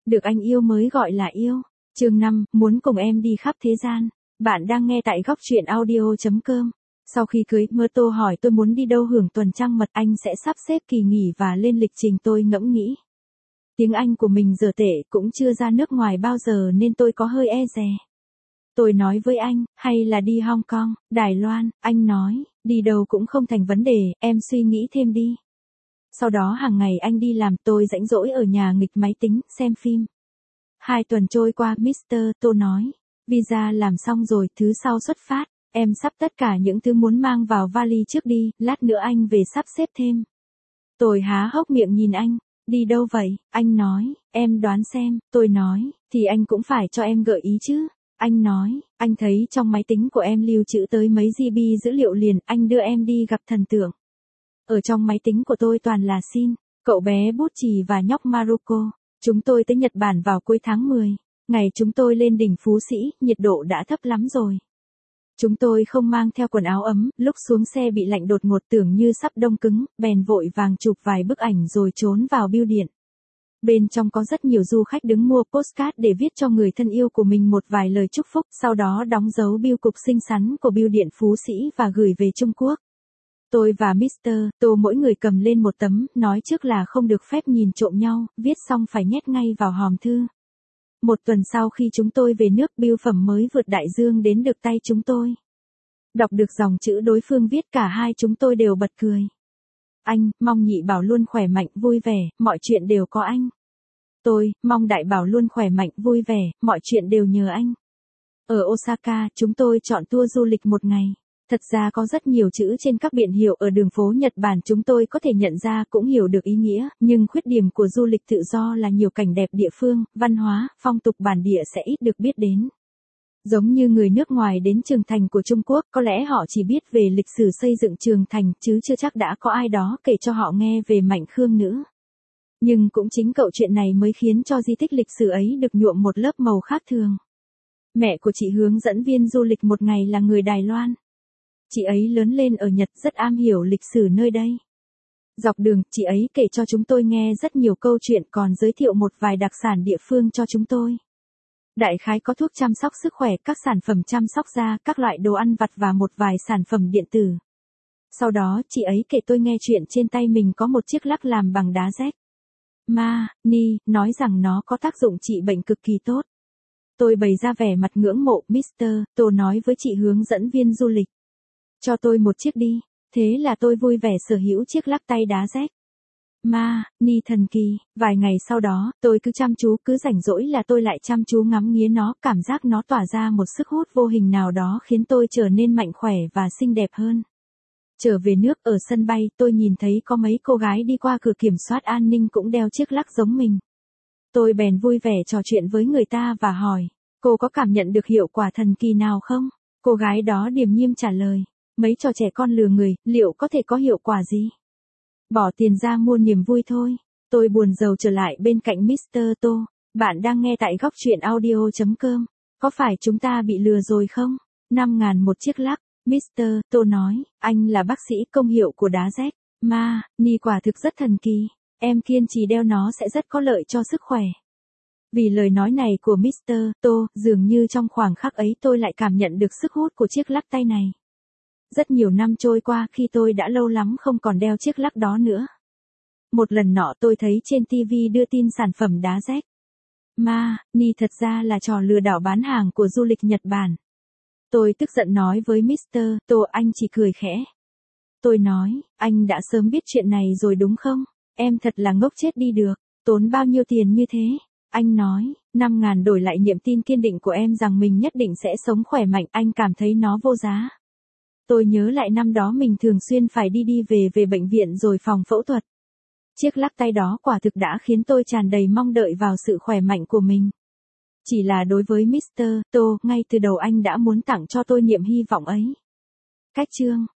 Được anh yêu mới gọi là yêu. Chương 5, muốn cùng em đi khắp thế gian. Bạn đang nghe tại góc truyện audio.com. Sau khi cưới, Mơ Tô hỏi tôi muốn đi đâu hưởng tuần trăng mật, anh sẽ sắp xếp kỳ nghỉ và lên lịch trình. Tôi ngẫm nghĩ. Tiếng Anh của mình dở tệ, cũng chưa ra nước ngoài bao giờ nên tôi có hơi e dè. Tôi nói với anh, hay là đi Hong Kong, Đài Loan. Anh nói, đi đâu cũng không thành vấn đề, em suy nghĩ thêm đi. Sau đó hàng ngày anh đi làm, tôi rảnh rỗi ở nhà nghịch máy tính, xem phim. 2 tuần trôi qua, Mr. Tô nói, visa làm xong rồi, thứ sau xuất phát. Em sắp tất cả những thứ muốn mang vào vali trước đi, lát nữa anh về sắp xếp thêm. Tôi há hốc miệng nhìn anh. Đi đâu vậy? Anh nói, em đoán xem. Tôi nói, thì anh cũng phải cho em gợi ý chứ. Anh nói, anh thấy trong máy tính của em lưu trữ tới mấy GB dữ liệu liền, anh đưa em đi gặp thần tượng. Ở trong máy tính của tôi toàn là Shin, cậu bé bút chì và nhóc Maruko. Chúng tôi tới Nhật Bản vào cuối tháng 10. Ngày chúng tôi lên đỉnh Phú Sĩ, nhiệt độ đã thấp lắm rồi. Chúng tôi không mang theo quần áo ấm, lúc xuống xe bị lạnh đột ngột tưởng như sắp đông cứng, bèn vội vàng chụp vài bức ảnh rồi trốn vào bưu điện. Bên trong có rất nhiều du khách đứng mua postcard để viết cho người thân yêu của mình một vài lời chúc phúc, sau đó đóng dấu bưu cục xinh xắn của bưu điện Phú Sĩ và gửi về Trung Quốc. Tôi và Mr. Tô mỗi người cầm lên một tấm, nói trước là không được phép nhìn trộm nhau, viết xong phải nhét ngay vào hòm thư. 1 tuần sau khi chúng tôi về nước, bưu phẩm mới vượt đại dương đến được tay chúng tôi. Đọc được dòng chữ đối phương viết, cả hai chúng tôi đều bật cười. Anh, mong nhị bảo luôn khỏe mạnh, vui vẻ, mọi chuyện đều có anh. Tôi, mong đại bảo luôn khỏe mạnh, vui vẻ, mọi chuyện đều nhờ anh. Ở Osaka, chúng tôi chọn tour du lịch 1 ngày. Thật ra có rất nhiều chữ trên các biển hiệu ở đường phố Nhật Bản chúng tôi có thể nhận ra, cũng hiểu được ý nghĩa, nhưng khuyết điểm của du lịch tự do là nhiều cảnh đẹp địa phương, văn hóa, phong tục bản địa sẽ ít được biết đến. Giống như người nước ngoài đến Trường Thành của Trung Quốc, có lẽ họ chỉ biết về lịch sử xây dựng Trường Thành, chứ chưa chắc đã có ai đó kể cho họ nghe về Mạnh Khương nữa. Nhưng cũng chính câu chuyện này mới khiến cho di tích lịch sử ấy được nhuộm một lớp màu khác thường. Mẹ của chị hướng dẫn viên du lịch 1 ngày là người Đài Loan. Chị ấy lớn lên ở Nhật, rất am hiểu lịch sử nơi đây. Dọc đường, chị ấy kể cho chúng tôi nghe rất nhiều câu chuyện, còn giới thiệu một vài đặc sản địa phương cho chúng tôi. Đại khái có thuốc chăm sóc sức khỏe, các sản phẩm chăm sóc da, các loại đồ ăn vặt và một vài sản phẩm điện tử. Sau đó, chị ấy kể tôi nghe chuyện trên tay mình có một chiếc lắc làm bằng đá rách. Nói rằng nó có tác dụng trị bệnh cực kỳ tốt. Tôi bày ra vẻ mặt ngưỡng mộ. Mr. Tô nói với chị hướng dẫn viên du lịch. Cho tôi một chiếc đi. Thế là tôi vui vẻ sở hữu chiếc lắc tay đá rách. Thần kỳ. Vài ngày sau đó, tôi cứ rảnh rỗi là tôi lại chăm chú ngắm nghía nó, cảm giác nó tỏa ra một sức hút vô hình nào đó khiến tôi trở nên mạnh khỏe và xinh đẹp hơn. Trở về nước, ở sân bay, tôi nhìn thấy có mấy cô gái đi qua cửa kiểm soát an ninh cũng đeo chiếc lắc giống mình. Tôi bèn vui vẻ trò chuyện với người ta và hỏi, cô có cảm nhận được hiệu quả thần kỳ nào không? Cô gái đó điềm nhiên trả lời, mấy trò trẻ con lừa người, liệu có thể có hiệu quả gì? Bỏ tiền ra mua niềm vui thôi. Tôi buồn rầu trở lại bên cạnh Mr. Tô. Bạn đang nghe tại góc truyện audio.com. Có phải chúng ta bị lừa rồi không? 5.000 một chiếc lắc. Mr. Tô nói, anh là bác sĩ, công hiệu của đá rách. Quả thực rất thần kỳ. Em kiên trì đeo nó sẽ rất có lợi cho sức khỏe. Vì lời nói này của Mr. Tô, dường như trong khoảng khắc ấy tôi lại cảm nhận được sức hút của chiếc lắc tay này. Rất nhiều năm trôi qua khi tôi đã lâu lắm không còn đeo chiếc lắc đó nữa. Một lần nọ tôi thấy trên TV đưa tin sản phẩm đá rách. Thật ra là trò lừa đảo bán hàng của du lịch Nhật Bản. Tôi tức giận nói với Mr. Tô, anh chỉ cười khẽ. Tôi nói, anh đã sớm biết chuyện này rồi đúng không? Em thật là ngốc chết đi được, tốn bao nhiêu tiền như thế? Anh nói, 5.000 đổi lại niềm tin kiên định của em rằng mình nhất định sẽ sống khỏe mạnh, anh cảm thấy nó vô giá. Tôi nhớ lại năm đó mình thường xuyên phải đi về bệnh viện rồi phòng phẫu thuật. Chiếc lắc tay đó quả thực đã khiến tôi tràn đầy mong đợi vào sự khỏe mạnh của mình. Chỉ là đối với Mr. Tô, ngay từ đầu anh đã muốn tặng cho tôi niềm hy vọng ấy. Cách chương